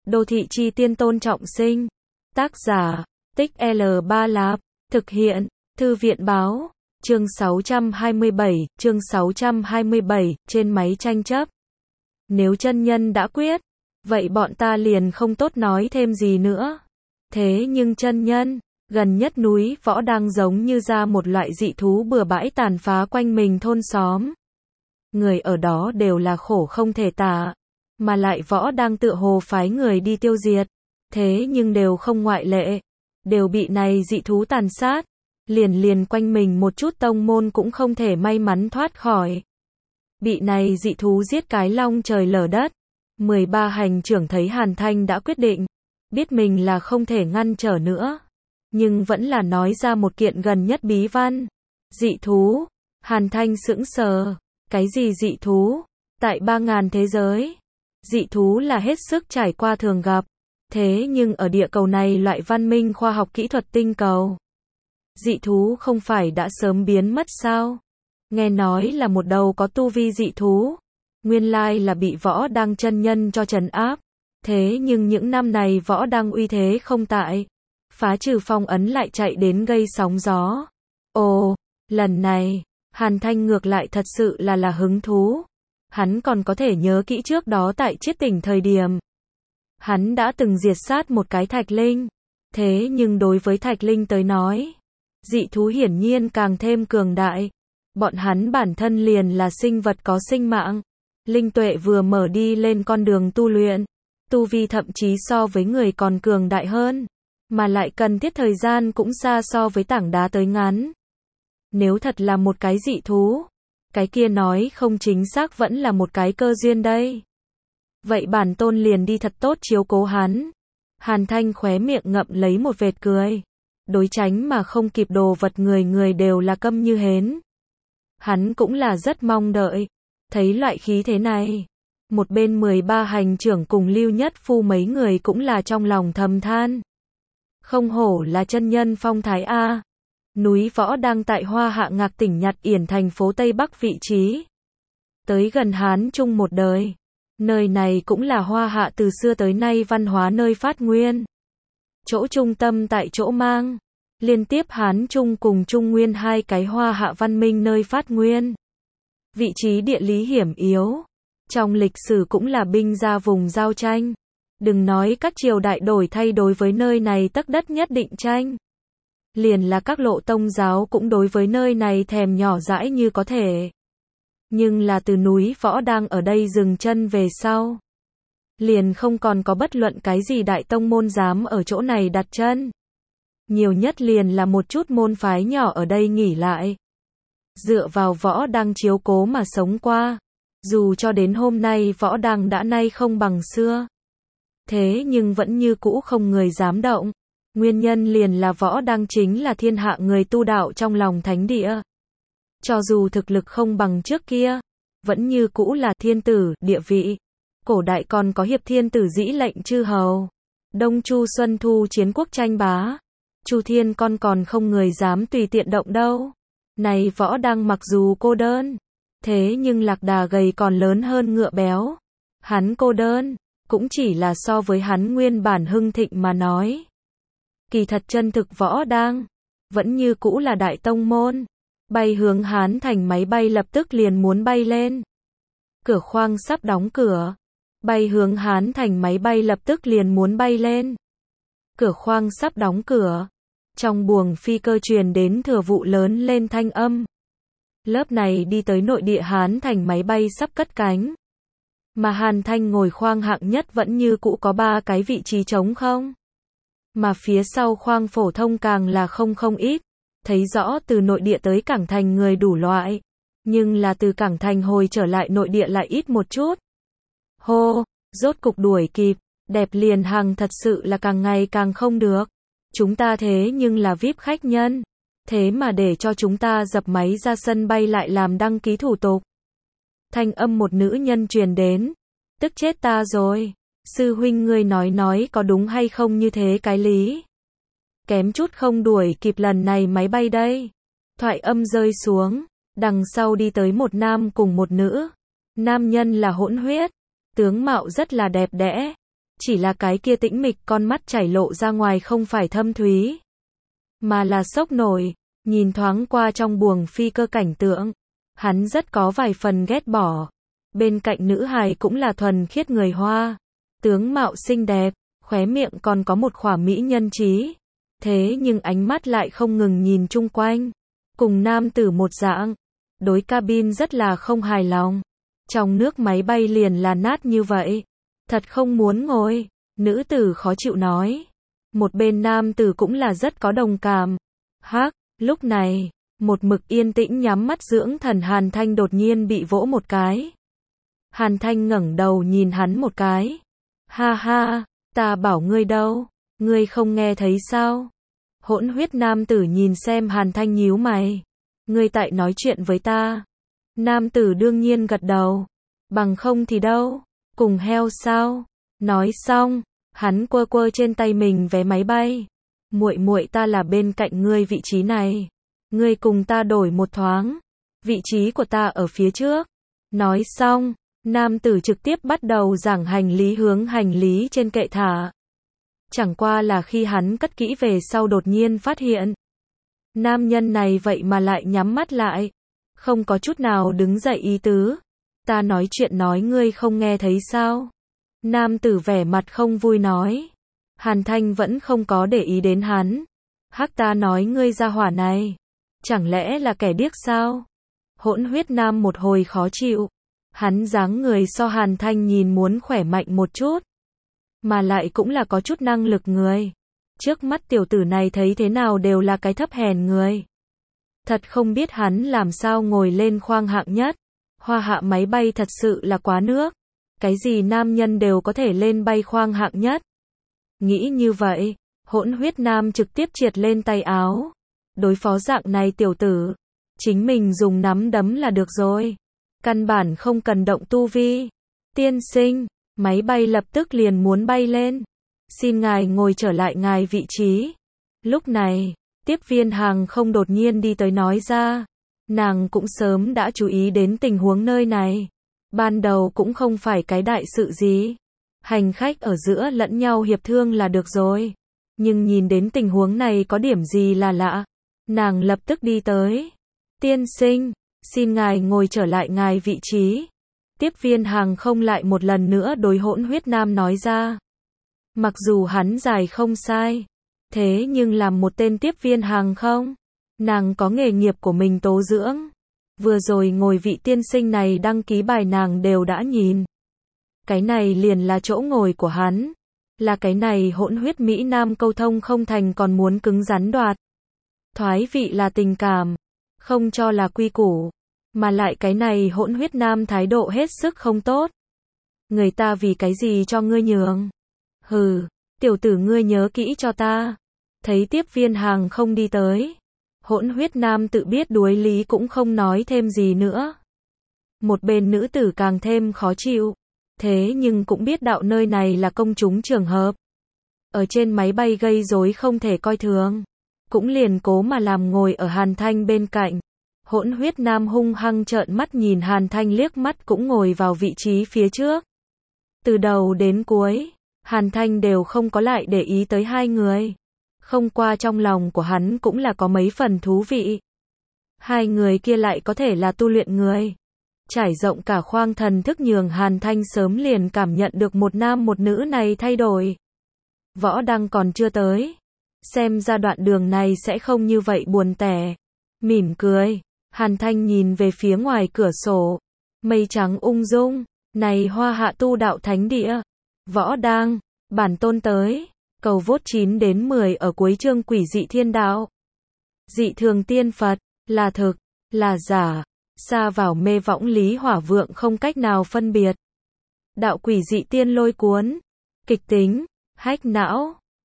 Đô thị chi tiên Tôn Trọng Sinh. Tác giả, Tích L3 Lạp. Thực hiện, Thư viện báo. Chương 627, trên máy tranh chấp. Nếu chân nhân đã quyết, vậy bọn ta liền không tốt nói thêm gì nữa. Thế nhưng chân nhân, gần nhất núi Võ đang giống như ra một loại dị thú bừa bãi tàn phá quanh mình thôn xóm. Người ở đó đều là khổ không thể tả, mà lại Võ đang tựa hồ phái người đi tiêu diệt, thế nhưng đều không ngoại lệ, đều bị này dị thú tàn sát, liền quanh mình một chút tông môn cũng không thể may mắn thoát khỏi. Bị này dị thú giết cái long trời lở đất. 13 hành trưởng thấy Hàn Thanh đã quyết định, biết mình là không thể ngăn trở nữa, nhưng vẫn là nói ra một kiện gần nhất bí văn. Dị thú. Hàn Thanh sững sờ. Cái gì dị thú? Tại 3000 thế giới, dị thú là hết sức trải qua thường gặp, thế nhưng ở địa cầu này loại văn minh khoa học kỹ thuật tinh cầu, dị thú không phải đã sớm biến mất sao? Nghe nói là một đầu có tu vi dị thú, nguyên lai là bị Võ Đăng chân nhân cho trấn áp, thế nhưng những năm này Võ Đăng uy thế không tại, phá trừ phong ấn lại chạy đến gây sóng gió. Ồ, lần này, Hàn Thanh ngược lại thật sự là hứng thú. Hắn còn có thể nhớ kỹ trước đó tại Chiết Tỉnh thời điểm, hắn đã từng diệt sát một cái thạch linh, thế nhưng đối với thạch linh tới nói, dị thú hiển nhiên càng thêm cường đại. Bọn hắn bản thân liền là sinh vật có sinh mạng, linh tuệ vừa mở đi lên con đường tu luyện, tu vi thậm chí so với người còn cường đại hơn, mà lại cần thiết thời gian cũng xa so với tảng đá tới ngắn. Nếu thật là một cái dị thú, cái kia nói không chính xác vẫn là một cái cơ duyên đây. Vậy bản tôn liền đi thật tốt chiếu cố hắn. Hàn Thanh khóe miệng ngậm lấy một vệt cười. Đối tránh mà không kịp đồ vật người đều là câm như hến. Hắn cũng là rất mong đợi. Thấy loại khí thế này. Một bên 13 hành trưởng cùng Lưu Nhất Phu mấy người cũng là trong lòng thầm than. Không hổ là chân nhân phong thái A. Núi Võ đang tại Hoa Hạ Ngạc tỉnh Nhật Yển thành phố Tây Bắc vị trí. Tới gần Hán Trung một đời. Nơi này cũng là Hoa Hạ từ xưa tới nay văn hóa nơi phát nguyên. Chỗ trung tâm tại chỗ mang. Liên tiếp Hán Trung cùng Trung Nguyên hai cái Hoa Hạ văn minh nơi phát nguyên. Vị trí địa lý hiểm yếu. Trong lịch sử cũng là binh ra vùng giao tranh. Đừng nói các triều đại đổi thay đối với nơi này tấc đất nhất định tranh. Liền là các lộ tông giáo cũng đối với nơi này thèm nhỏ dãi như có thể. Nhưng là từ núi Võ đang ở đây dừng chân về sau, liền không còn có bất luận cái gì đại tông môn dám ở chỗ này đặt chân. Nhiều nhất liền là một chút môn phái nhỏ ở đây nghỉ lại. Dựa vào Võ đang chiếu cố mà sống qua. Dù cho đến hôm nay Võ đang đã nay không bằng xưa. Thế nhưng vẫn như cũ không người dám động. Nguyên nhân liền là Võ đang chính là thiên hạ người tu đạo trong lòng thánh địa. Cho dù thực lực không bằng trước kia, vẫn như cũ là thiên tử, địa vị. Cổ đại còn có hiệp thiên tử dĩ lệnh chư hầu. Đông Chu Xuân Thu chiến quốc tranh bá. Chu Thiên còn không người dám tùy tiện động đâu. Này Võ đang mặc dù cô đơn, thế nhưng lạc đà gầy còn lớn hơn ngựa béo. Hắn cô đơn, cũng chỉ là so với hắn nguyên bản hưng thịnh mà nói. Kỳ thật chân thực Võ đang, vẫn như cũ là đại tông môn. Bay hướng Hán Thành máy bay lập tức liền muốn bay lên. Cửa khoang sắp đóng cửa. Bay hướng Hán Thành máy bay lập tức liền muốn bay lên. Cửa khoang sắp đóng cửa. Trong buồng phi cơ truyền đến thừa vụ lớn lên thanh âm. Lớp này đi tới nội địa Hán Thành máy bay sắp cất cánh. Mà Hàn Thanh ngồi khoang hạng nhất vẫn như cũ có 3 cái vị trí trống không. Mà phía sau khoang phổ thông càng là không ít. Thấy rõ từ nội địa tới cảng thành người đủ loại. Nhưng là từ cảng thành hồi trở lại nội địa lại ít một chút. Hô, rốt cục đuổi kịp. Đẹp liền hàng thật sự là càng ngày càng không được. Chúng ta thế nhưng là VIP khách nhân. Thế mà để cho chúng ta dập máy ra sân bay lại làm đăng ký thủ tục. Thanh âm một nữ nhân truyền đến. Tức chết ta rồi. Sư huynh ngươi nói có đúng hay không như thế cái lý. Kém chút không đuổi kịp lần này máy bay đây. Thoại âm rơi xuống. Đằng sau đi tới một nam cùng một nữ. Nam nhân là hỗn huyết. Tướng mạo rất là đẹp đẽ. Chỉ là cái kia tĩnh mịch con mắt chảy lộ ra ngoài không phải thâm thúy, mà là sốc nổi, nhìn thoáng qua trong buồng phi cơ cảnh tượng. Hắn rất có vài phần ghét bỏ. Bên cạnh nữ hài cũng là thuần khiết người Hoa. Tướng mạo xinh đẹp, khóe miệng còn có một khỏa mỹ nhân trí. Thế nhưng ánh mắt lại không ngừng nhìn chung quanh. Cùng nam tử một dạng. Đối cabin rất là không hài lòng. Trong nước máy bay liền là nát như vậy. Thật không muốn ngồi. Nữ tử khó chịu nói. Một bên nam tử cũng là rất có đồng cảm. Hắc, lúc này, một mực yên tĩnh nhắm mắt dưỡng thần Hàn Thanh đột nhiên bị vỗ một cái. Hàn Thanh ngẩng đầu nhìn hắn một cái. Ha ha, ta bảo ngươi đâu, ngươi không nghe thấy sao? Hỗn huyết nam tử nhìn xem Hàn Thanh nhíu mày. Ngươi tại nói chuyện với ta. Nam tử đương nhiên gật đầu. Bằng không thì đâu, cùng heo sao? Nói xong, hắn quơ quơ trên tay mình vé máy bay. Muội muội ta là bên cạnh ngươi vị trí này. Ngươi cùng ta đổi một thoáng. Vị trí của ta ở phía trước. Nói xong, nam tử trực tiếp bắt đầu giảng hành lý hướng hành lý trên kệ thả. Chẳng qua là khi hắn cất kỹ về sau đột nhiên phát hiện. Nam nhân này vậy mà lại nhắm mắt lại. Không có chút nào đứng dậy ý tứ. Ta nói chuyện nói ngươi không nghe thấy sao? Nam tử vẻ mặt không vui nói. Hàn Thanh vẫn không có để ý đến hắn. Hắc, ta nói ngươi ra hỏa này. Chẳng lẽ là kẻ điếc sao? Hỗn huyết nam một hồi khó chịu. Hắn dáng người so Hàn Thanh nhìn muốn khỏe mạnh một chút. Mà lại cũng là có chút năng lực người. Trước mắt tiểu tử này thấy thế nào đều là cái thấp hèn người. Thật không biết hắn làm sao ngồi lên khoang hạng nhất. Hoa hạ máy bay thật sự là quá nước. Cái gì nam nhân đều có thể lên bay khoang hạng nhất. Nghĩ như vậy, hỗn huyết nam trực tiếp triệt lên tay áo. Đối phó dạng này tiểu tử, chính mình dùng nắm đấm là được rồi. Căn bản không cần động tu vi. Tiên sinh, máy bay lập tức liền muốn bay lên. Xin ngài ngồi trở lại ngài vị trí. Lúc này, tiếp viên hàng không đột nhiên đi tới nói ra. Nàng cũng sớm đã chú ý đến tình huống nơi này. Ban đầu cũng không phải cái đại sự gì. Hành khách ở giữa lẫn nhau hiệp thương là được rồi. Nhưng nhìn đến tình huống này có điểm gì là lạ. Nàng lập tức đi tới. Tiên sinh, xin ngài ngồi trở lại ngài vị trí. Tiếp viên hàng không lại một lần nữa đối hỗn huyết nam nói ra. Mặc dù hắn giải không sai. Thế nhưng làm một tên tiếp viên hàng không, nàng có nghề nghiệp của mình tố dưỡng. Vừa rồi ngồi vị tiên sinh này đăng ký bài nàng đều đã nhìn. Cái này liền là chỗ ngồi của hắn. Là cái này hỗn huyết Mỹ Nam câu thông không thành còn muốn cứng rắn đoạt. Thoái vị là tình cảm, không cho là quy củ. Mà lại cái này hỗn huyết Nam thái độ hết sức không tốt. Người ta vì cái gì cho ngươi nhường? Hừ, tiểu tử ngươi nhớ kỹ cho ta. Thấy tiếp viên hàng không đi tới. Hỗn huyết Nam tự biết đuối lý cũng không nói thêm gì nữa. Một bên nữ tử càng thêm khó chịu. Thế nhưng cũng biết đạo nơi này là công chúng trường hợp. Ở trên máy bay gây rối không thể coi thường. Cũng liền cố mà làm ngồi ở Hàn Thanh bên cạnh. Hỗn huyết Nam hung hăng trợn mắt nhìn Hàn Thanh liếc mắt cũng ngồi vào vị trí phía trước. Từ đầu đến cuối, Hàn Thanh đều không có lại để ý tới hai người. Không qua trong lòng của hắn cũng là có mấy phần thú vị. Hai người kia lại có thể là tu luyện người. Trải rộng cả khoang thần thức nhường Hàn Thanh sớm liền cảm nhận được một nam một nữ này thay đổi. Võ đăng còn chưa tới. Xem ra đoạn đường này sẽ không như vậy buồn tẻ. Mỉm cười, Hàn Thanh nhìn về phía ngoài cửa sổ. Mây trắng ung dung, này hoa hạ tu đạo thánh địa. Võ đăng, bản tôn tới. Cầu vote 9 đến 10 ở cuối chương quỷ dị thiên đạo. Dị thường tiên Phật, là thực, là giả. Xa vào mê võng lý hỏa vượng không cách nào phân biệt. Đạo quỷ dị tiên lôi cuốn. Kịch tính, hách não.